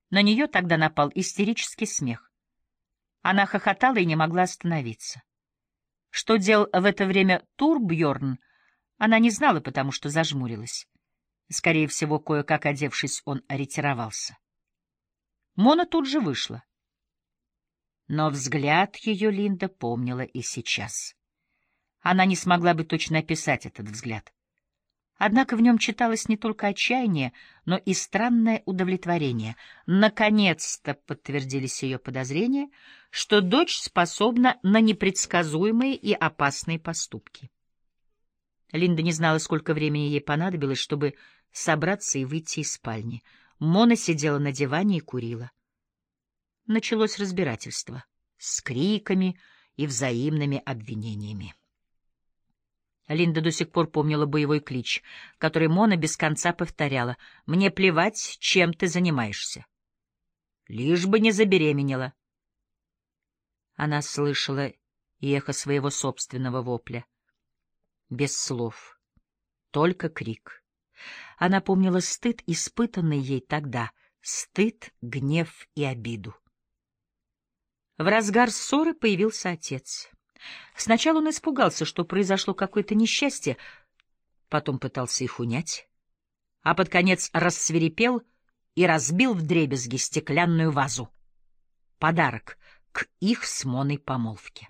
На нее тогда напал истерический смех. Она хохотала и не могла остановиться. Что делал в это время Турбьерн, она не знала, потому что зажмурилась. Скорее всего, кое-как одевшись, он ретировался. Мона тут же вышла. Но взгляд ее Линда помнила и сейчас. Она не смогла бы точно описать этот взгляд. Однако в нем читалось не только отчаяние, но и странное удовлетворение. Наконец-то подтвердились ее подозрения, что дочь способна на непредсказуемые и опасные поступки. Линда не знала, сколько времени ей понадобилось, чтобы собраться и выйти из спальни. Мона сидела на диване и курила. Началось разбирательство с криками и взаимными обвинениями. Линда до сих пор помнила боевой клич, который Мона без конца повторяла: «Мне плевать, чем ты занимаешься. Лишь бы не забеременела». Она слышала и эхо своего собственного вопля. Без слов, только крик. Она помнила стыд, испытанный ей тогда, стыд, гнев и обиду. В разгар ссоры появился отец. Сначала он испугался, что произошло какое-то несчастье, потом пытался их унять, а под конец рассвирепел и разбил вдребезги стеклянную вазу. Подарок к их с Моной помолвке.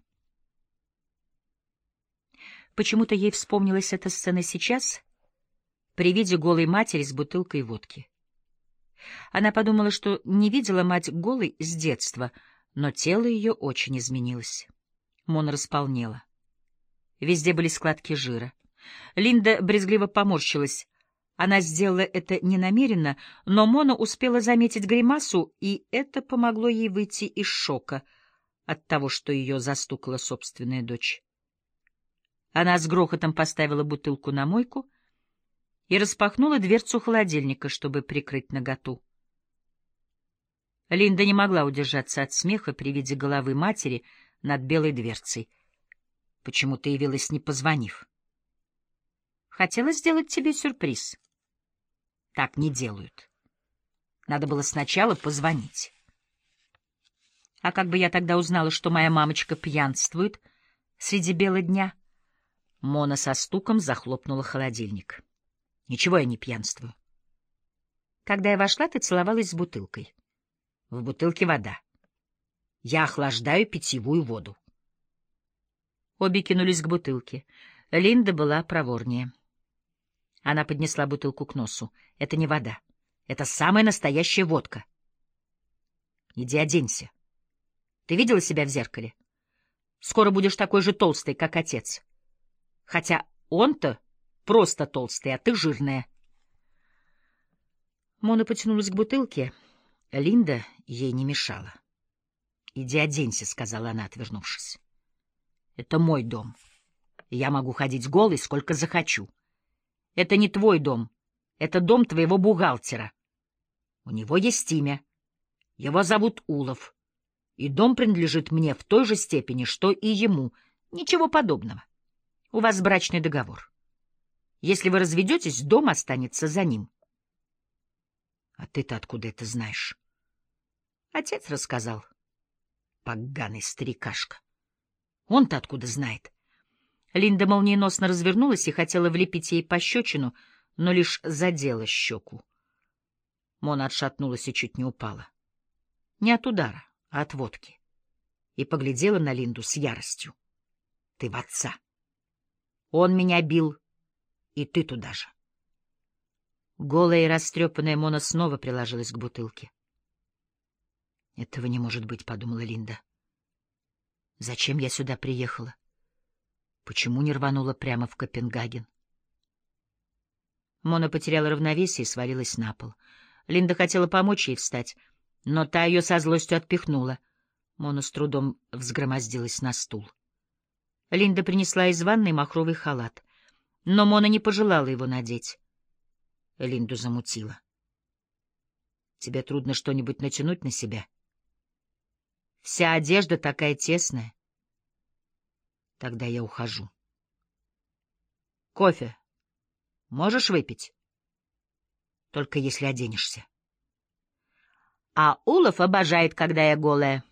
Почему-то ей вспомнилась эта сцена сейчас, при виде голой матери с бутылкой водки. Она подумала, что не видела мать голой с детства, но тело ее очень изменилось. Мона располнела. Везде были складки жира. Линда брезгливо поморщилась. Она сделала это ненамеренно, но Мона успела заметить гримасу, и это помогло ей выйти из шока от того, что ее застукала собственная дочь. Она с грохотом поставила бутылку на мойку и распахнула дверцу холодильника, чтобы прикрыть наготу. Линда не могла удержаться от смеха при виде головы матери над белой дверцей. «Почему ты явилась, не позвонив?» «Хотела сделать тебе сюрприз». «Так не делают. Надо было сначала позвонить». «А как бы я тогда узнала, что моя мамочка пьянствует среди бела дня?» Мона со стуком захлопнула холодильник. «Ничего я не пьянствую». «Когда я вошла, ты целовалась с бутылкой». «В бутылке вода. Я охлаждаю питьевую воду». Обе кинулись к бутылке. Линда была проворнее. Она поднесла бутылку к носу. «Это не вода. Это самая настоящая водка. Иди оденься. Ты видела себя в зеркале? Скоро будешь такой же толстый, как отец. Хотя он-то просто толстый, а ты жирная». Мона потянулась к бутылке. Линда ей не мешала. «Иди оденься», — сказала она, отвернувшись. «Это мой дом. Я могу ходить голой, сколько захочу. Это не твой дом. Это дом твоего бухгалтера. У него есть имя. Его зовут Улов. И дом принадлежит мне в той же степени, что и ему. Ничего подобного. У вас брачный договор. Если вы разведетесь, дом останется за ним». «А ты-то откуда это знаешь?» «Отец рассказал». «Поганый старикашка. Он-то откуда знает?» Линда молниеносно развернулась и хотела влепить ей пощечину, но лишь задела щеку. Мона отшатнулась и чуть не упала. Не от удара, а от водки. И поглядела на Линду с яростью. «Ты в отца. Он меня бил, и ты туда же». Голая и растрепанная Мона снова приложилась к бутылке. «Этого не может быть», — подумала Линда. «Зачем я сюда приехала? Почему не рванула прямо в Копенгаген?» Мона потеряла равновесие и свалилась на пол. Линда хотела помочь ей встать, но та ее со злостью отпихнула. Мона с трудом взгромоздилась на стул. Линда принесла из ванной махровый халат, но Мона не пожелала его надеть. Линду замутило. «Тебе трудно что-нибудь натянуть на себя? Вся одежда такая тесная. Тогда я ухожу. Кофе можешь выпить? Только если оденешься». А Улов обожает, когда я голая.